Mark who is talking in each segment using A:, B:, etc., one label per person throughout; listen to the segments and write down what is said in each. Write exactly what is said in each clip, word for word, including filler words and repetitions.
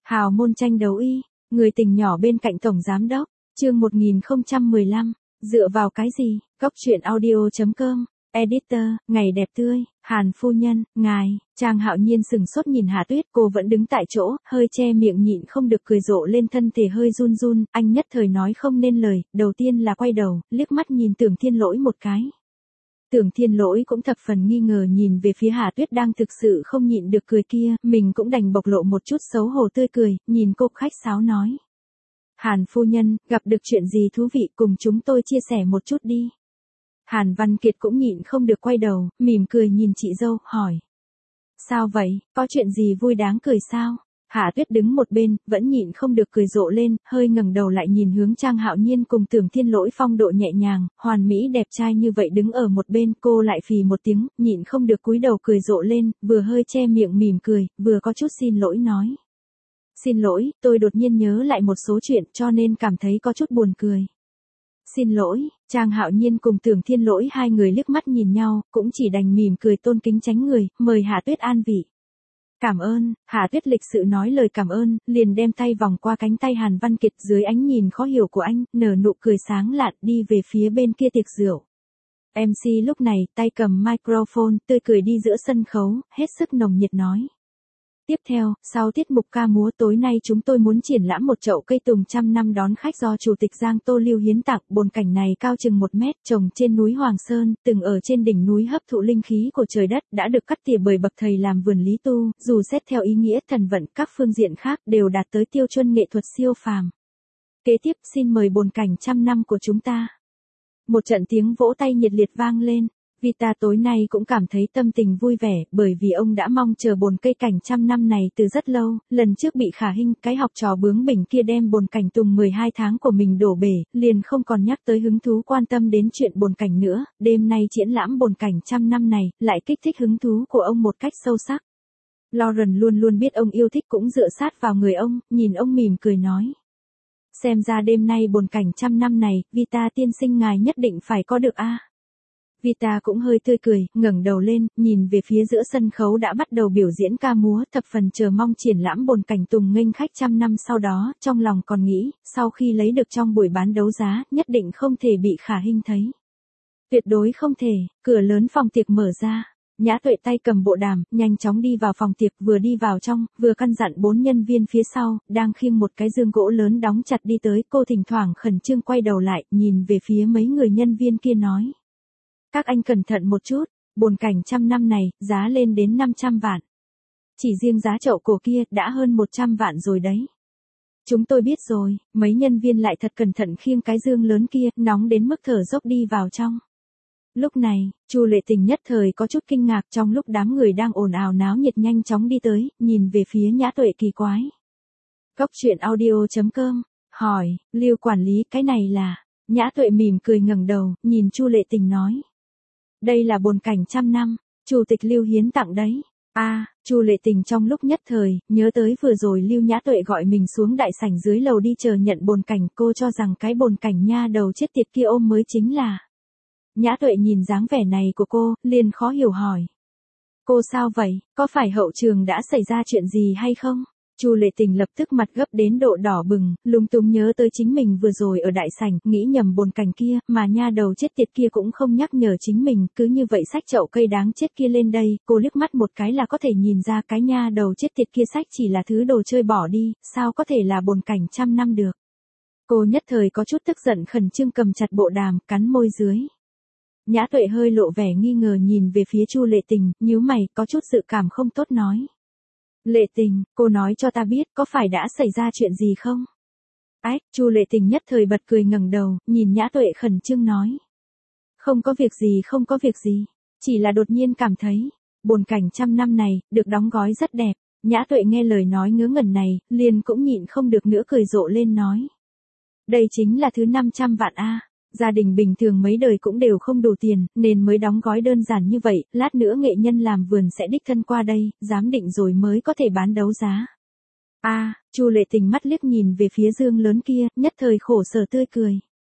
A: Hào môn tranh đấu y, người tình nhỏ bên cạnh tổng giám đốc, chương một nghìn không trăm mười lăm, dựa vào cái gì, góc truyện audio chấm com, editor, ngày đẹp tươi, Hàn phu nhân, ngài, Trang Hạo Nhiên sừng sốt nhìn Hà Tuyết, cô vẫn đứng tại chỗ, hơi che miệng nhịn không được cười rộ lên, thân thể hơi run run, anh nhất thời nói không nên lời, đầu tiên là quay đầu, liếc mắt nhìn Tưởng Thiên Lỗi một cái. Tưởng Thiên Lỗi cũng thập phần nghi ngờ nhìn về phía Hà Tuyết đang thực sự không nhịn được cười kia, mình cũng đành bộc lộ một chút xấu hổ tươi cười, nhìn cô khách sáo nói. Hàn phu nhân, gặp được chuyện gì thú vị cùng chúng tôi chia sẻ một chút đi. Hàn Văn Kiệt cũng nhịn không được quay đầu, mỉm cười nhìn chị dâu, hỏi. Sao vậy, có chuyện gì vui đáng cười sao? Hạ Tuyết đứng một bên, vẫn nhịn không được cười rộ lên, hơi ngẩng đầu lại nhìn hướng Trang Hạo Nhiên cùng Tưởng Thiên Lỗi phong độ nhẹ nhàng, hoàn mỹ đẹp trai như vậy đứng ở một bên, cô lại phì một tiếng, nhịn không được cúi đầu cười rộ lên, vừa hơi che miệng mỉm cười, vừa có chút xin lỗi nói. Xin lỗi, tôi đột nhiên nhớ lại một số chuyện cho nên cảm thấy có chút buồn cười. Xin lỗi, Trang Hạo Nhiên cùng Tưởng Thiên Lỗi hai người liếc mắt nhìn nhau, cũng chỉ đành mỉm cười tôn kính tránh người, mời Hạ Tuyết an vị. Cảm ơn, Hạ Tuyết lịch sự nói lời cảm ơn, liền đem tay vòng qua cánh tay Hàn Văn Kiệt dưới ánh nhìn khó hiểu của anh, nở nụ cười sáng lạn đi về phía bên kia tiệc rượu. em xê lúc này, tay cầm microphone, tươi cười đi giữa sân khấu, hết sức nồng nhiệt nói. Tiếp theo, sau tiết mục ca múa tối nay chúng tôi muốn triển lãm một chậu cây tùng trăm năm đón khách do Chủ tịch Giang Tô Lưu hiến tặng. Bồn cảnh này cao chừng một mét, trồng trên núi Hoàng Sơn, từng ở trên đỉnh núi hấp thụ linh khí của trời đất, đã được cắt tỉa bởi bậc thầy làm vườn lý tu, dù xét theo ý nghĩa thần vận các phương diện khác đều đạt tới tiêu chuẩn nghệ thuật siêu phàm. Kế tiếp xin mời bồn cảnh trăm năm của chúng ta. Một trận tiếng vỗ tay nhiệt liệt vang lên. Vita tối nay cũng cảm thấy tâm tình vui vẻ, bởi vì ông đã mong chờ bồn cây cảnh trăm năm này từ rất lâu, lần trước bị Khả Hinh, cái học trò bướng bỉnh kia đem bồn cảnh tùng mười hai tháng của mình đổ bể, liền không còn nhắc tới hứng thú quan tâm đến chuyện bồn cảnh nữa, đêm nay triển lãm bồn cảnh trăm năm này, lại kích thích hứng thú của ông một cách sâu sắc. Lauren luôn luôn biết ông yêu thích cũng dựa sát vào người ông, nhìn ông mỉm cười nói. Xem ra đêm nay bồn cảnh trăm năm này, Vita tiên sinh ngài nhất định phải có được a. Vita cũng hơi tươi cười, ngẩng đầu lên, nhìn về phía giữa sân khấu đã bắt đầu biểu diễn ca múa, thập phần chờ mong triển lãm bồn cảnh tùng nghênh khách trăm năm sau đó, trong lòng còn nghĩ, sau khi lấy được trong buổi bán đấu giá, nhất định không thể bị Khả Hinh thấy. Tuyệt đối không thể, cửa lớn phòng tiệc mở ra. Nhã Tuệ tay cầm bộ đàm, nhanh chóng đi vào phòng tiệc, vừa đi vào trong, vừa căn dặn bốn nhân viên phía sau, đang khiêng một cái dương gỗ lớn đóng chặt đi tới, cô thỉnh thoảng khẩn trương quay đầu lại, nhìn về phía mấy người nhân viên kia nói. Các anh cẩn thận một chút, bồn cảnh trăm năm này, giá lên đến năm trăm vạn. Chỉ riêng giá chậu cổ kia, đã hơn một trăm vạn rồi đấy. Chúng tôi biết rồi, mấy nhân viên lại thật cẩn thận khiêng cái dương lớn kia, nóng đến mức thở dốc đi vào trong. Lúc này, Chu Lệ Tình nhất thời có chút kinh ngạc trong lúc đám người đang ồn ào náo nhiệt nhanh chóng đi tới, nhìn về phía Nhã Tuệ kỳ quái. Góc truyện audio chấm com, hỏi, Lưu quản lý cái này là, Nhã Tuệ mỉm cười ngẩng đầu, nhìn Chu Lệ Tình nói. Đây là bồn cảnh trăm năm, Chủ tịch Lưu hiến tặng đấy. A, à, Chu Lệ Tình trong lúc nhất thời, nhớ tới vừa rồi Lưu Nhã Tuệ gọi mình xuống đại sảnh dưới lầu đi chờ nhận bồn cảnh, cô cho rằng cái bồn cảnh nha đầu chết tiệt kia ôm mới chính là. Nhã Tuệ nhìn dáng vẻ này của cô, liền khó hiểu hỏi. Cô sao vậy, có phải hậu trường đã xảy ra chuyện gì hay không? Chu Lệ Tình lập tức mặt gấp đến độ đỏ bừng, lung tung nhớ tới chính mình vừa rồi ở đại sảnh, nghĩ nhầm bồn cảnh kia, mà nha đầu chết tiệt kia cũng không nhắc nhở chính mình, cứ như vậy xách chậu cây đáng chết kia lên đây, cô liếc mắt một cái là có thể nhìn ra cái nha đầu chết tiệt kia xách chỉ là thứ đồ chơi bỏ đi, sao có thể là bồn cảnh trăm năm được. Cô nhất thời có chút tức giận khẩn trương cầm chặt bộ đàm, cắn môi dưới. Nhã Tuệ hơi lộ vẻ nghi ngờ nhìn về phía Chu Lệ Tình, nhíu mày, có chút dự cảm không tốt nói. Lệ Tình, cô nói cho ta biết, có phải đã xảy ra chuyện gì không? Ách, Chu Lệ Tình nhất thời bật cười ngẩng đầu, nhìn Nhã Tuệ khẩn trương nói. Không có việc gì, không có việc gì, chỉ là đột nhiên cảm thấy, bồn cảnh trăm năm này, được đóng gói rất đẹp. Nhã Tuệ nghe lời nói ngớ ngẩn này, liền cũng nhịn không được nữa cười rộ lên nói. Đây chính là thứ năm trăm vạn a. Gia đình bình thường mấy đời cũng đều không đủ tiền, nên mới đóng gói đơn giản như vậy, lát nữa nghệ nhân làm vườn sẽ đích thân qua đây, giám định rồi mới có thể bán đấu giá. A, à, Chu Lệ Tình mắt liếc nhìn về phía dương lớn kia, nhất thời khổ sở tươi cười.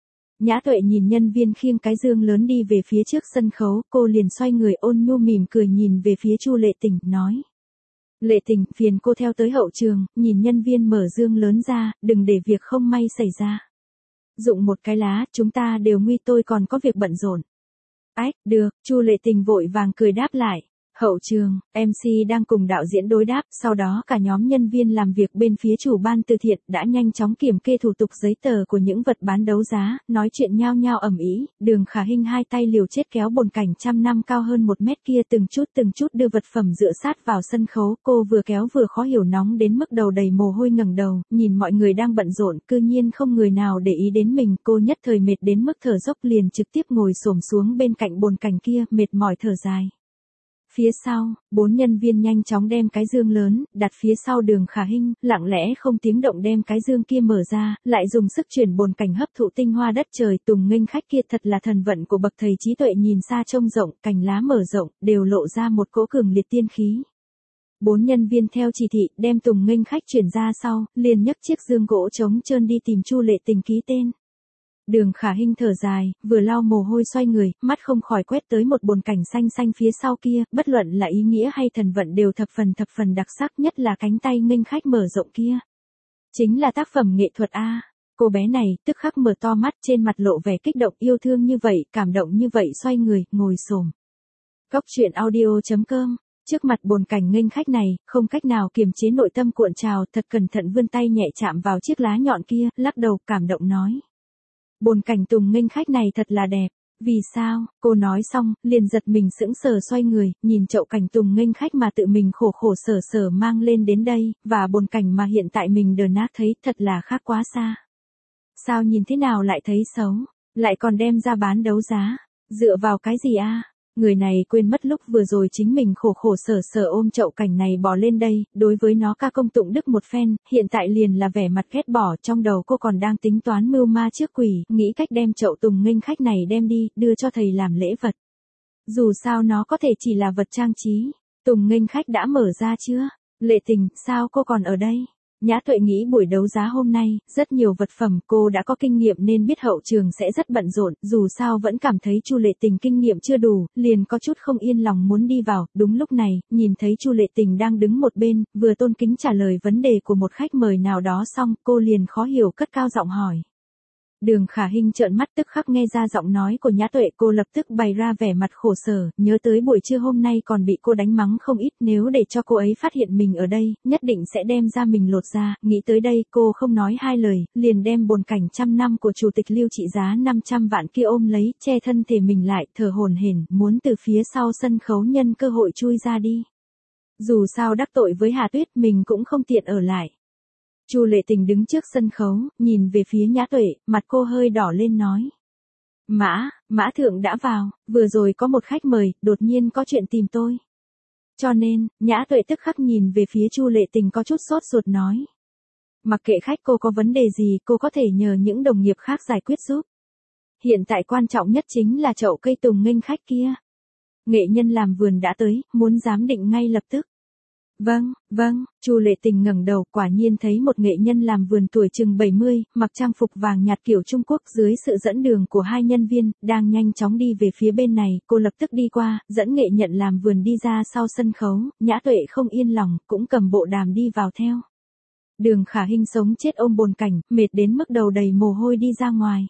A: Nhã Tuệ nhìn nhân viên khiêng cái dương lớn đi về phía trước sân khấu, cô liền xoay người ôn nhu mỉm cười nhìn về phía Chu Lệ Tình, nói. Lệ Tình, phiền cô theo tới hậu trường, nhìn nhân viên mở dương lớn ra, đừng để việc không may xảy ra. Dụng một cái lá, chúng ta đều nguy, tôi còn có việc bận rộn. Ách, được, Chu Lệ Tình vội vàng cười đáp lại. Hậu trường, em xê đang cùng đạo diễn đối đáp, sau đó cả nhóm nhân viên làm việc bên phía chủ ban từ thiện đã nhanh chóng kiểm kê thủ tục giấy tờ của những vật bán đấu giá, nói chuyện nhao nhao ầm ĩ. Đường Khả Hinh hai tay liều chết kéo bồn cảnh trăm năm cao hơn một mét kia từng chút từng chút đưa vật phẩm dựa sát vào sân khấu, cô vừa kéo vừa khó hiểu nóng đến mức đầu đầy mồ hôi ngẩng đầu, nhìn mọi người đang bận rộn, cư nhiên không người nào để ý đến mình, cô nhất thời mệt đến mức thở dốc liền trực tiếp ngồi xổm xuống bên cạnh bồn cảnh kia, mệt mỏi thở dài. Phía sau, bốn nhân viên nhanh chóng đem cái dương lớn, đặt phía sau Đường Khả Hinh, lặng lẽ không tiếng động đem cái dương kia mở ra, lại dùng sức chuyển bồn cảnh hấp thụ tinh hoa đất trời. Tùng nghênh khách kia thật là thần vận của bậc thầy trí tuệ, nhìn xa trông rộng, cành lá mở rộng, đều lộ ra một cỗ cường liệt tiên khí. Bốn nhân viên theo chỉ thị, đem Tùng nghênh khách chuyển ra sau, liền nhấc chiếc dương gỗ trống trơn đi tìm Chu Lệ Tình ký tên. Đường Khả Hinh thở dài, vừa lau mồ hôi xoay người, mắt không khỏi quét tới một bồn cảnh xanh xanh phía sau kia, bất luận là ý nghĩa hay thần vận đều thập phần thập phần đặc sắc, nhất là cánh tay nghênh khách mở rộng kia. Chính là tác phẩm nghệ thuật a. Cô bé này tức khắc mở to mắt, trên mặt lộ vẻ kích động, yêu thương như vậy, cảm động như vậy, xoay người, ngồi xổm. Góc truyện audio chấm com. Trước mặt bồn cảnh nghênh khách này, không cách nào kiềm chế nội tâm cuộn trào, thật cẩn thận vươn tay nhẹ chạm vào chiếc lá nhọn kia, lắc đầu, cảm động nói. Bồn cảnh Tùng nghênh khách này thật là đẹp. Vì sao? Cô nói xong, liền giật mình sững sờ xoay người, nhìn chậu cảnh Tùng nghênh khách mà tự mình khổ khổ sở sở mang lên đến đây, và bồn cảnh mà hiện tại mình đờ nát thấy, thật là khác quá xa. Sao nhìn thế nào lại thấy xấu, lại còn đem ra bán đấu giá, dựa vào cái gì a? Người này quên mất lúc vừa rồi chính mình khổ khổ sở sở ôm chậu cảnh này bò lên đây, đối với nó ca công tụng đức một phen, hiện tại liền là vẻ mặt ghét bỏ, trong đầu cô còn đang tính toán mưu ma trước quỷ, nghĩ cách đem chậu Tùng nghênh khách này đem đi, đưa cho thầy làm lễ vật. Dù sao nó có thể chỉ là vật trang trí. Tùng nghênh khách đã mở ra chưa? Lệ Tình, sao cô còn ở đây? Nhã Tuệ nghĩ buổi đấu giá hôm nay, rất nhiều vật phẩm, cô đã có kinh nghiệm nên biết hậu trường sẽ rất bận rộn, dù sao vẫn cảm thấy Chu Lệ Tình kinh nghiệm chưa đủ, liền có chút không yên lòng muốn đi vào. Đúng lúc này, nhìn thấy Chu Lệ Tình đang đứng một bên, vừa tôn kính trả lời vấn đề của một khách mời nào đó xong, cô liền khó hiểu cất cao giọng hỏi. Đường Khả Hinh trợn mắt tức khắc nghe ra giọng nói của Nhã Tuệ, cô lập tức bày ra vẻ mặt khổ sở, nhớ tới buổi trưa hôm nay còn bị cô đánh mắng không ít, nếu để cho cô ấy phát hiện mình ở đây, nhất định sẽ đem ra mình lột ra, nghĩ tới đây cô không nói hai lời, liền đem bồn cảnh trăm năm của chủ tịch Lưu trị giá năm trăm vạn kia ôm lấy, che thân thể mình lại, thở hổn hển, muốn từ phía sau sân khấu nhân cơ hội chui ra đi. Dù sao đắc tội với Hà Tuyết mình cũng không tiện ở lại. Chu Lệ Tình đứng trước sân khấu, nhìn về phía Nhã Tuệ, mặt cô hơi đỏ lên nói. Mã, Mã Thượng đã vào, vừa rồi có một khách mời, đột nhiên có chuyện tìm tôi. Cho nên, Nhã Tuệ tức khắc nhìn về phía Chu Lệ Tình có chút sốt ruột nói. Mặc kệ khách cô có vấn đề gì, cô có thể nhờ những đồng nghiệp khác giải quyết giúp. Hiện tại quan trọng nhất chính là chậu cây Tùng nghênh khách kia. Nghệ nhân làm vườn đã tới, muốn giám định ngay lập tức. Vâng, vâng, Chu Lệ Tình ngẩng đầu, quả nhiên thấy một nghệ nhân làm vườn tuổi chừng bảy mươi, mặc trang phục vàng nhạt kiểu Trung Quốc, dưới sự dẫn đường của hai nhân viên, đang nhanh chóng đi về phía bên này, cô lập tức đi qua, dẫn nghệ nhân làm vườn đi ra sau sân khấu, Nhã Tuệ không yên lòng, cũng cầm bộ đàm đi vào theo. Đường Khả Hinh sống chết ôm bồn cảnh, mệt đến mức đầu đầy mồ hôi đi ra ngoài.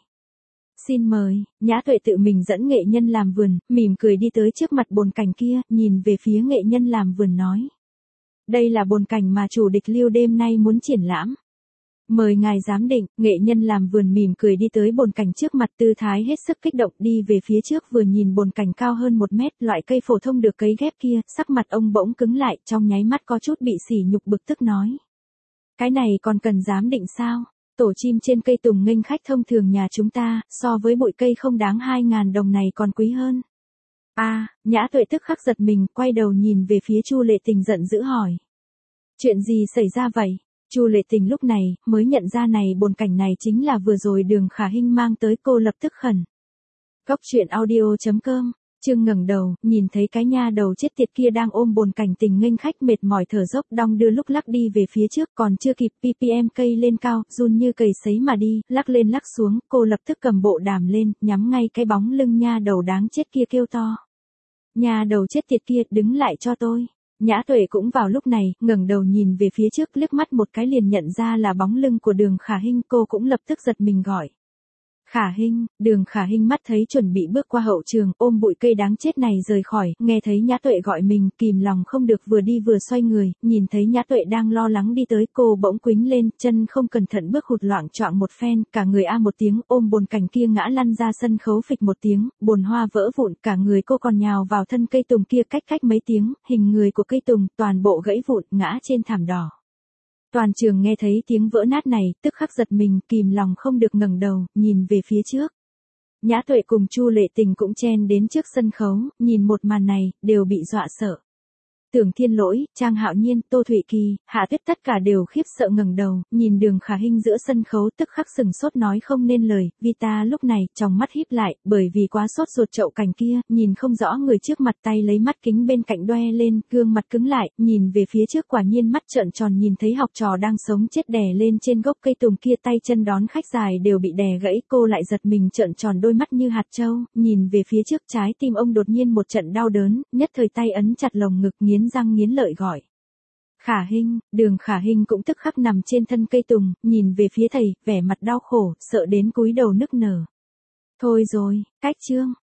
A: Xin mời, Nhã Tuệ tự mình dẫn nghệ nhân làm vườn, mỉm cười đi tới trước mặt bồn cảnh kia, nhìn về phía nghệ nhân làm vườn nói. Đây là bồn cảnh mà chủ địch Lưu đêm nay muốn triển lãm. Mời ngài giám định, nghệ nhân làm vườn mỉm cười đi tới bồn cảnh trước mặt, tư thái hết sức kích động, đi về phía trước vừa nhìn bồn cảnh cao hơn một mét, loại cây phổ thông được cấy ghép kia, sắc mặt ông bỗng cứng lại, trong nháy mắt có chút bị sỉ nhục, bực tức nói. Cái này còn cần giám định sao? Tổ chim trên cây Tùng nghênh khách thông thường nhà chúng ta, so với bụi cây không đáng hai ngàn đồng này còn quý hơn. A, à, Nhã Tuệ tức khắc giật mình, quay đầu nhìn về phía Chu Lệ Tình giận dữ hỏi. Chuyện gì xảy ra vậy? Chu Lệ Tình lúc này mới nhận ra này bồn cảnh này chính là vừa rồi Đường Khả Hinh mang tới, cô lập tức khẩn. Góc truyện audio chấm com. Trương ngẩng đầu, nhìn thấy cái nha đầu chết tiệt kia đang ôm bồn cảnh Tình nghênh khách mệt mỏi thở dốc, đong đưa lúc lắc đi về phía trước, còn chưa kịp pê pê em cây lên cao, run như cầy sấy mà đi, lắc lên lắc xuống, cô lập tức cầm bộ đàm lên, nhắm ngay cái bóng lưng nha đầu đáng chết kia kêu to. Nha đầu chết tiệt kia, đứng lại cho tôi. Nhã Tuệ cũng vào lúc này, ngẩng đầu nhìn về phía trước liếc mắt một cái liền nhận ra là bóng lưng của Đường Khả Hinh, cô cũng lập tức giật mình gọi. Khả Hinh, Đường Khả Hinh mắt thấy chuẩn bị bước qua hậu trường, ôm bụi cây đáng chết này rời khỏi, nghe thấy Nhã Tuệ gọi mình, kìm lòng không được vừa đi vừa xoay người, nhìn thấy Nhã Tuệ đang lo lắng đi tới, cô bỗng quĩnh lên, chân không cẩn thận bước hụt loạng choạng một phen, cả người a một tiếng, ôm bồn cảnh kia ngã lăn ra sân khấu phịch một tiếng, bồn hoa vỡ vụn, cả người cô còn nhào vào thân cây tùng kia cách cách mấy tiếng, hình người của cây tùng toàn bộ gãy vụn, ngã trên thảm đỏ. Toàn trường nghe thấy tiếng vỡ nát này, tức khắc giật mình, kìm lòng không được ngẩng đầu, nhìn về phía trước. Nhã Tuệ cùng Chu Lệ Tình cũng chen đến trước sân khấu, nhìn một màn này, đều bị dọa sợ. Tưởng Thiên Lỗi, Trang Hạo Nhiên, Tô Thụy Kỳ, Hạ Tuyết tất cả đều khiếp sợ ngẩng đầu, nhìn Đường Khả Hinh giữa sân khấu tức khắc sừng sốt nói không nên lời, Vita lúc này, trong mắt híp lại, bởi vì quá sốt ruột chậu cảnh kia, nhìn không rõ người trước mặt tay lấy mắt kính bên cạnh đoe lên, gương mặt cứng lại, nhìn về phía trước quả nhiên mắt trợn tròn nhìn thấy học trò đang sống chết đè lên trên gốc cây tùng kia tay chân đón khách dài đều bị đè gãy, cô lại giật mình trợn tròn đôi mắt như hạt châu, nhìn về phía trước trái tim ông đột nhiên một trận đau đớn, nhất thời tay ấn chặt lồng ngực nghiến răng nghiến lợi gọi. Khả Hinh, Đường Khả Hinh cũng tức khắc nằm trên thân cây tùng, nhìn về phía thầy, vẻ mặt đau khổ, sợ đến cúi đầu nức nở. Thôi rồi, cách chương.